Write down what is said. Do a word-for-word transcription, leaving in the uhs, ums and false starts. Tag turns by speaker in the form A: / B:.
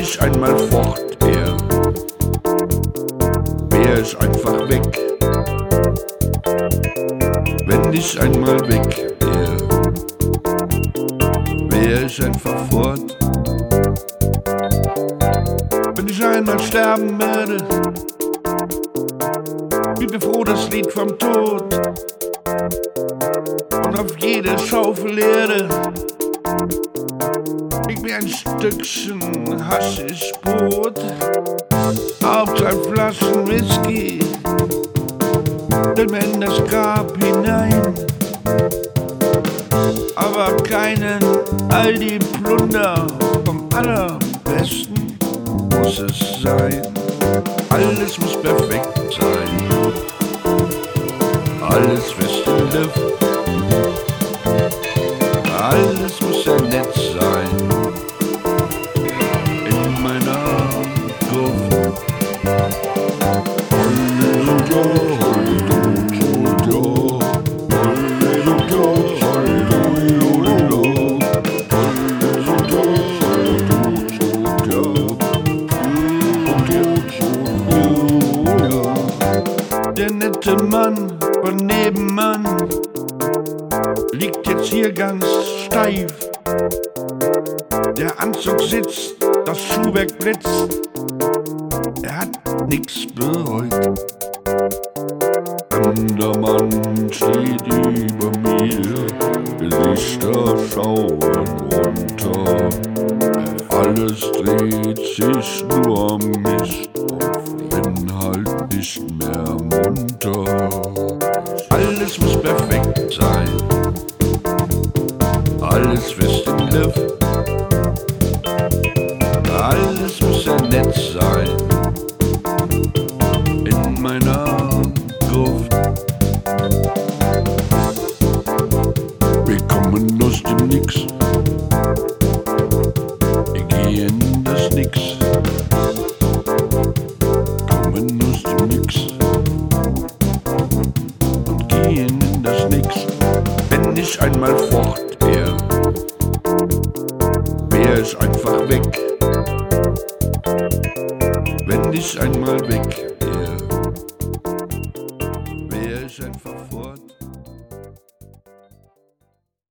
A: ich einmal fort wär, wär ich einfach weg. Wenn ich einmal weg wär, wär ich einfach fort. Wenn ich einmal sterben werde, bin mir froh das Lied vom Tod. Und auf jede Schaufel Erde liegt mir ein Stückchen Haschischbrot, auf zwei Flaschen Whisky, stell mir in das Grab hinein. Aber keinen Aldi-Plunder, vom allerbesten muss es sein. Alles muss perfekt sein, alles fest in Luft, alles muss sehr nett sein in meiner Gruft. Der nette Mann von nebenan liegt jetzt hier ganz steif. Der Anzug sitzt, das Schuhwerk blitzt, er hat nix bereut. Der Mann steht über mir, Lichter schauen runter, alles dreht sich nur um mich, bin halt nicht mehr munter. Alles muss perfekt sein, alles fest in Luft, alles muss sehr nett sein in meiner Gruft. Wir kommen aus dem Nix, wir gehen in das Nix, kommen aus dem Nix und gehen in das Nix. Wenn ich einmal fort wär, wär ich einfach weg. Wenn ich einmal weg wär, wär ich einfach fort.